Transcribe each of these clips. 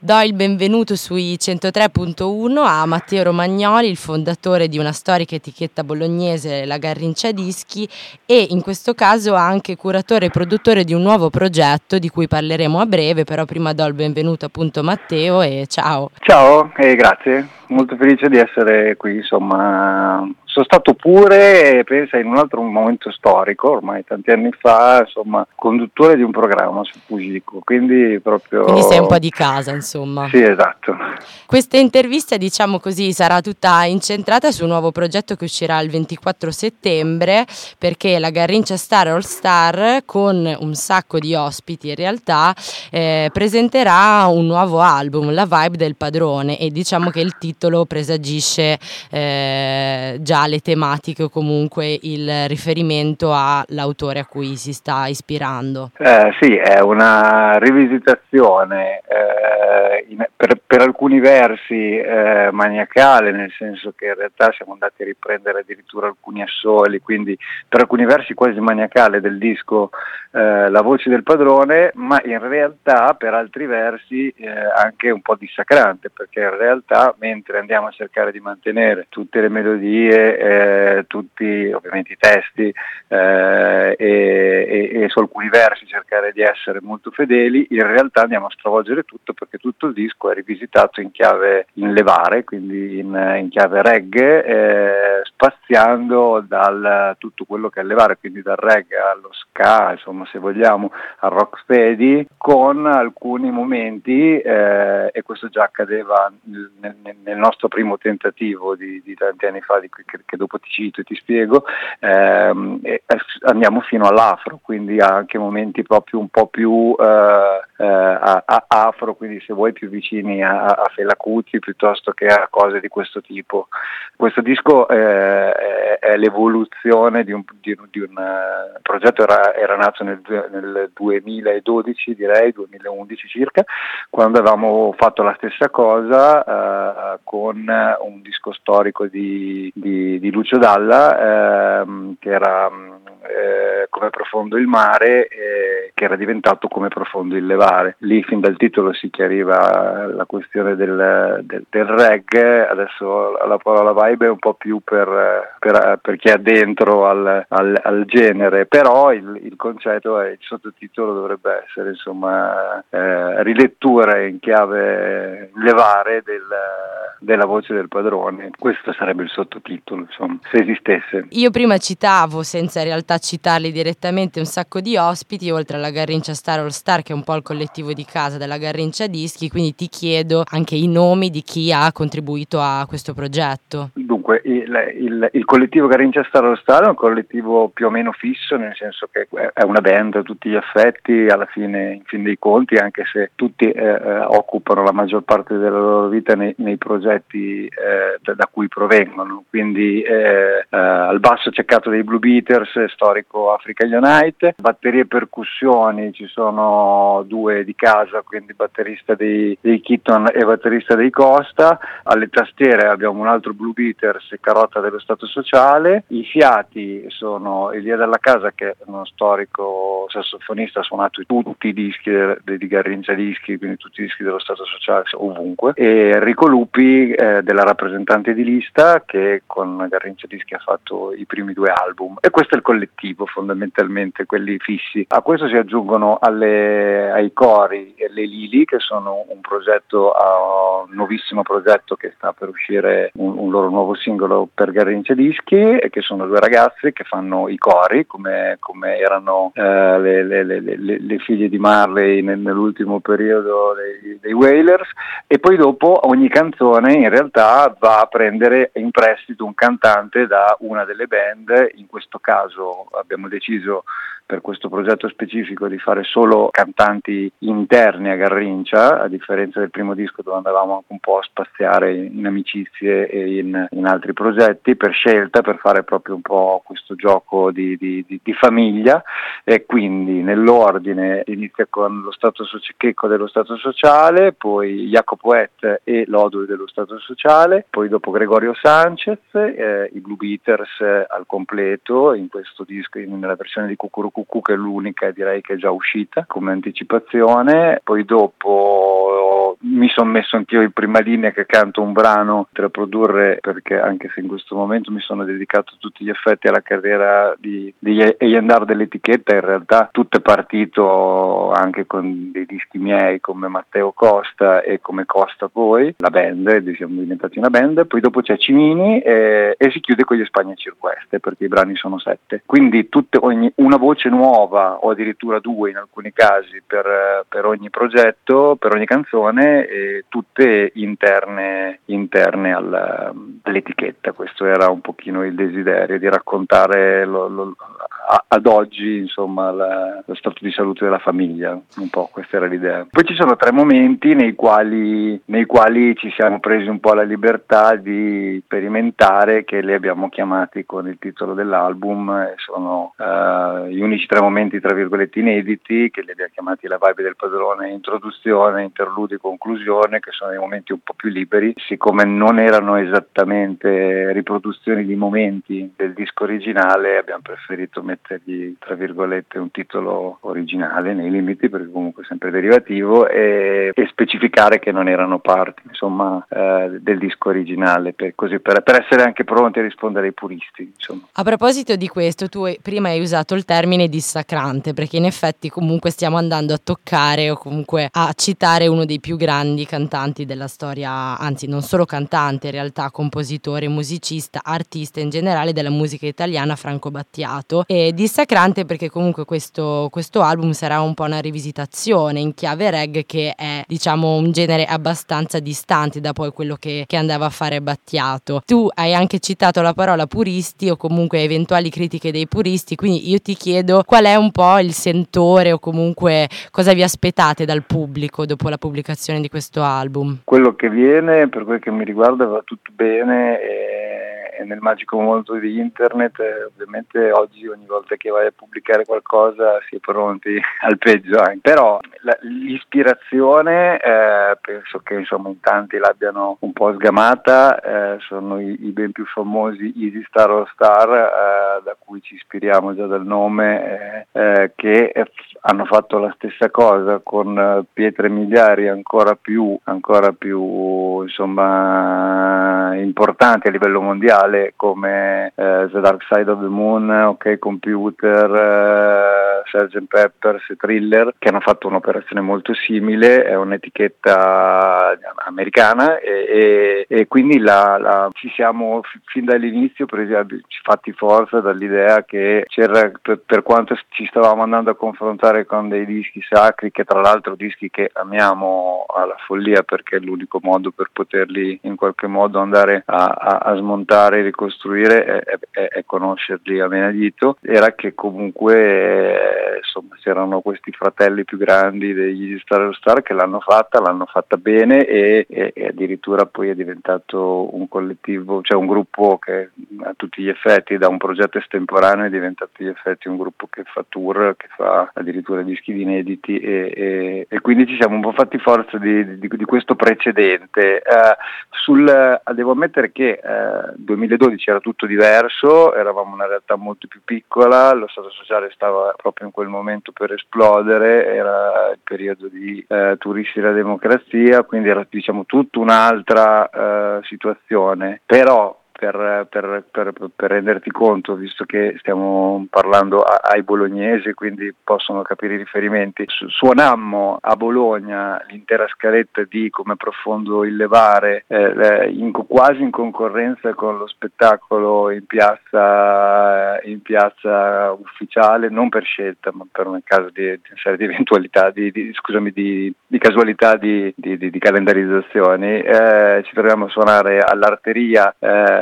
Do il benvenuto sui 103.1 a Matteo Romagnoli, il fondatore di una storica etichetta bolognese, la Garrincia Dischi, e in questo caso anche curatore e produttore di un nuovo progetto di cui parleremo a breve, però prima do il benvenuto appunto a Matteo e ciao. Ciao e grazie, molto felice di essere qui, insomma. Sono stato pure, pensa, in un altro momento storico, ormai tanti anni fa, insomma, conduttore di un programma su Fugico, quindi sei un po' di casa, insomma. Sì, esatto. Questa intervista, diciamo così, sarà tutta incentrata su un nuovo progetto che uscirà il 24 settembre, perché la Garrincia Star All Star, con un sacco di ospiti in realtà, presenterà un nuovo album, La Vibe del Padrone, e diciamo che il titolo presagisce già le tematiche o comunque il riferimento all'autore a cui si sta ispirando. Sì, è una rivisitazione per alcuni versi maniacale, nel senso che in realtà siamo andati a riprendere addirittura alcuni assoli, quindi per alcuni versi quasi maniacale del disco La voce del padrone, ma in realtà per altri versi anche un po' dissacrante, perché in realtà mentre andiamo a cercare di mantenere tutte le melodie, tutti ovviamente i testi e su alcuni versi cercare di essere molto fedeli, in realtà andiamo a stravolgere tutto, perché tutto il disco è rivisitato in levare, quindi in chiave reggae, spaziando dal tutto quello che è il levare, quindi dal reggae allo ska, insomma, se vogliamo, al rocksteady, con alcuni momenti, e questo già accadeva nel nostro primo tentativo di tanti anni fa, che dopo ti cito e ti spiego, andiamo fino all'afro, quindi anche momenti proprio un po' più afro, quindi se vuoi più vicini a Fela Kuti piuttosto che a cose di questo tipo. Questo disco è l'evoluzione di un progetto, era nato nel 2012, direi 2011 circa, quando avevamo fatto la stessa cosa con un disco storico di Lucio Dalla, che era Come profondo il mare, che era diventato Come profondo il levare. Lì fin dal titolo si chiariva la questione del reggae. Adesso la parola vibe è un po' più per chi è dentro al genere, però il concetto è, il sottotitolo dovrebbe essere, insomma, rilettura in chiave levare della voce del padrone. Questo sarebbe il sottotitolo, insomma, se esistesse. Io prima citavo, senza in realtà citarli direttamente, un sacco di ospiti, oltre alla Garrincia Star All Star, che è un po' il collettivo di casa della Garrincia Dischi, quindi ti chiedo anche i nomi di chi ha contribuito a questo progetto. Dunque, il collettivo Garrincia Star All Star è un collettivo più o meno fisso, nel senso che è una band a tutti gli effetti, alla fine, in fin dei conti, anche se tutti occupano la maggior parte della loro vita nei progetti da cui provengono. Quindi al basso c'è Cato dei Blue Beaters, storico Africa Unite, batterie e percussioni ci sono due di casa, quindi batterista dei Keaton e batterista dei Costa. Alle tastiere abbiamo un altro Blue Beaters, Carotta dello Stato Sociale. I fiati sono Elia Dalla Casa, che è uno storico sassofonista, ha suonato tutti i dischi di Garrincia Dischi, quindi tutti i dischi dello Stato Sociale ovunque, e Enrico Lupi, della rappresentante di lista, che con Garrincia Dischi ha fatto i primi due album. E questo è il collettivo, fondamentalmente, quelli fissi. A questo si aggiungono ai cori le Lili, che sono un nuovissimo progetto che sta per uscire, un loro nuovo singolo per Garrincia Dischi, e che sono due ragazzi che fanno i cori, come erano le figlie di Marley nell'ultimo periodo dei Wailers. E poi dopo ogni canzone in realtà va a prendere in prestito un cantante da una delle band. In questo caso abbiamo deciso, per questo progetto specifico, di fare solo cantanti interni a Garrincia, a differenza del primo disco dove andavamo anche un po' a spaziare in amicizie e in altri progetti, per scelta, per fare proprio un po' questo gioco di famiglia. E quindi nell'ordine inizia con lo Stato Checco dello Stato Sociale, poi Jacopo Et e Lodul dello Stato Sociale, poi dopo Gregorio Sanchez, i Blue Beaters al completo in questo disco, nella versione di Cucurucucù, che è l'unica, direi, che è già uscita come anticipazione. Poi dopo mi sono messo anch'io in prima linea che canto un brano per produrre, perché anche se in questo momento mi sono dedicato a tutti gli effetti alla carriera di A&R dell'etichetta, in realtà tutto è partito anche con dei dischi miei come Matteo Costa e come Costa poi, la band, siamo diventati una band, poi dopo c'è Cimini e si chiude con gli Spagna Cirqueste, perché i brani sono 7, quindi una voce nuova o addirittura 2 in alcuni casi per ogni progetto, per ogni canzone, e tutte interne all'etichetta. Questo era un pochino il desiderio di raccontare ad oggi, insomma, lo stato di salute della famiglia, un po' questa era l'idea. Poi ci sono 3 momenti nei quali ci siamo presi un po' la libertà di sperimentare, che li abbiamo chiamati con il titolo dell'album, e sono gli unici 3 momenti tra virgolette inediti, che li abbiamo chiamati La vibe del padrone, introduzione, interludio e conclusione, che sono i momenti un po' più liberi. Siccome non erano esattamente riproduzioni di momenti del disco originale, abbiamo preferito mettergli tra virgolette un titolo originale nei limiti, perché comunque è sempre derivativo, e specificare che non erano parti, insomma, del disco originale, per essere anche pronti a rispondere ai puristi, insomma. A proposito di questo, tu prima hai usato il termine dissacrante, perché in effetti comunque stiamo andando a toccare o comunque a citare uno dei più grandi cantanti della storia, anzi non solo cantante, in realtà compositore, musicista, artista in generale della musica italiana, Franco Battiato. E dissacrante perché comunque questo album sarà un po' una rivisitazione in chiave reggae, che è, diciamo, un genere abbastanza distante da poi quello che andava a fare Battiato. Tu hai anche citato la parola puristi o comunque eventuali critiche dei puristi, quindi io ti chiedo qual è un po' il sentore o comunque cosa vi aspettate dal pubblico dopo la pubblicazione di questo album. Quello che viene, per quel che mi riguarda, va tutto bene, e nel magico mondo di internet ovviamente oggi ogni volta che vai a pubblicare qualcosa si è pronti al peggio anche. Però l'ispirazione penso che insomma in tanti l'abbiano un po' sgamata, sono i ben più famosi Easy Star All Star, da cui ci ispiriamo già dal nome, che hanno fatto la stessa cosa con pietre miliari ancora più insomma importanti a livello mondiale, come The Dark Side of the Moon, OK Computer, Sgt. Peppers e Thriller, che hanno fatto un'operazione molto simile. È un'etichetta americana e quindi ci siamo fin dall'inizio fatti forza dall'idea che c'era, per quanto ci stavamo andando a confrontare con dei dischi sacri, che tra l'altro dischi che amiamo alla follia, perché è l'unico modo per poterli in qualche modo andare a smontare e ricostruire è conoscerli a menadito, era che comunque insomma c'erano questi fratelli più grandi degli Star Star che l'hanno fatta bene, e addirittura poi è diventato un collettivo, cioè un gruppo che a tutti gli effetti, da un progetto estemporaneo, è diventato a tutti gli effetti un gruppo che fa tour, che fa addirittura dischi di inediti, e quindi ci siamo un po' fatti forza di questo precedente. Devo ammettere che 2012 era tutto diverso, eravamo una realtà molto più piccola, lo stato sociale stava proprio in quel momento per esplodere, era il periodo di Turisti della Democrazia, quindi era, diciamo, tutta un'altra situazione. Però per renderti conto, visto che stiamo parlando ai bolognesi, quindi possono capire i riferimenti, suonammo a Bologna l'intera scaletta di Come profondo il levare, quasi in concorrenza con lo spettacolo in piazza ufficiale, non per scelta ma per un caso di serie di eventualità, di casualità di calendarizzazioni. Ci troviamo a suonare all'Arteria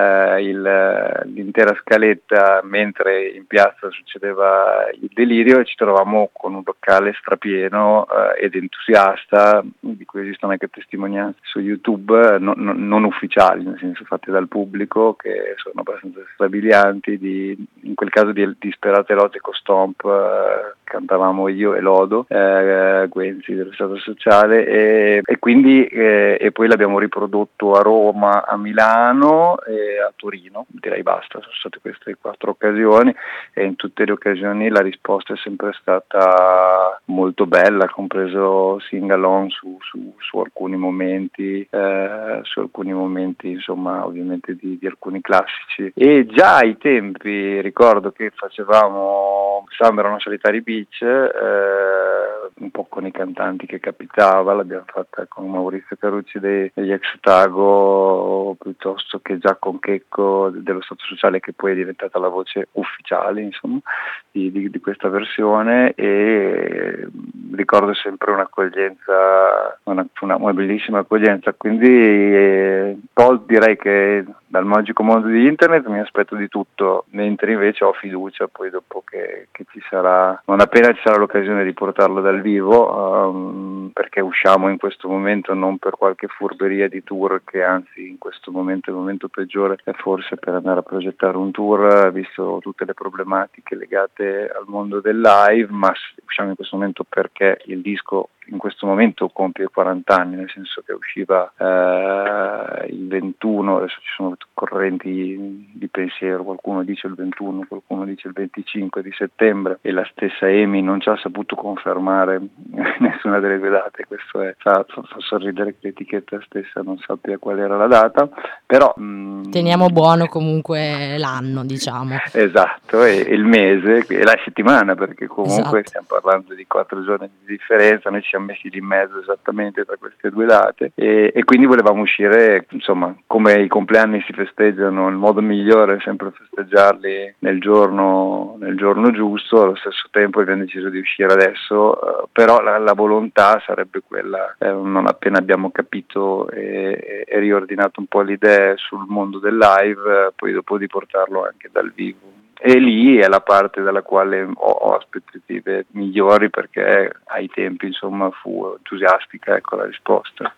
l'intera scaletta mentre in piazza succedeva il delirio, e ci trovavamo con un locale strapieno ed entusiasta, di cui esistono anche testimonianze su YouTube, non ufficiali, nel senso fatte dal pubblico, che sono abbastanza strabilianti, in quel caso di disperate logico stomp, cantavamo io e Lodo Guenzi dello Stato Sociale, e quindi e poi l'abbiamo riprodotto a Roma, a Milano e a Torino. Direi basta, sono state queste 4 occasioni, e in tutte le occasioni la risposta è sempre stata molto bella, compreso sing-along su alcuni momenti, insomma, ovviamente di alcuni classici. E già ai tempi ricordo che facevamo Summer on Solitary Beach, un po' con i cantanti che capitava, l'abbiamo fatta con Maurizio Carucci degli Ex Tago, piuttosto che già con Checco dello Stato Sociale, che poi è diventata la voce ufficiale, insomma, di questa versione, e ricordo sempre un'accoglienza, una bellissima accoglienza. Quindi poi direi che dal magico mondo di internet mi aspetto di tutto, mentre invece ho fiducia poi dopo che ci sarà, non appena ci sarà l'occasione di portarlo dal vivo, perché usciamo in questo momento non per qualche furberia di tour, che anzi in questo momento è il momento peggiore forse per andare a progettare un tour, visto tutte le problematiche legate al mondo del live, ma usciamo in questo momento perché il disco in questo momento compie 40 anni, nel senso che usciva il 21, adesso ci sono correnti di pensiero, qualcuno dice il 21, qualcuno dice il 25 di settembre, e la stessa EMI non ci ha saputo confermare nessuna delle due date. Questo fa sorridere che l'etichetta stessa non sappia qual era la data, però teniamo buono comunque l'anno, diciamo. Esatto, e il mese e la settimana, perché comunque stiamo parlando di 4 giorni di differenza, noi ci siamo messi lì in mezzo esattamente tra queste due date, e quindi volevamo uscire, insomma, come i compleanni si festeggiano, il modo migliore è sempre festeggiarli nel giorno giusto. Allo stesso tempo abbiamo deciso di uscire adesso, però la volontà sarebbe quella, non appena abbiamo capito e riordinato un po' le idee sul mondo del live, poi dopo di portarlo anche dal vivo. E lì è la parte dalla quale ho aspettative migliori, perché ai tempi, insomma, fu entusiastica, ecco la risposta.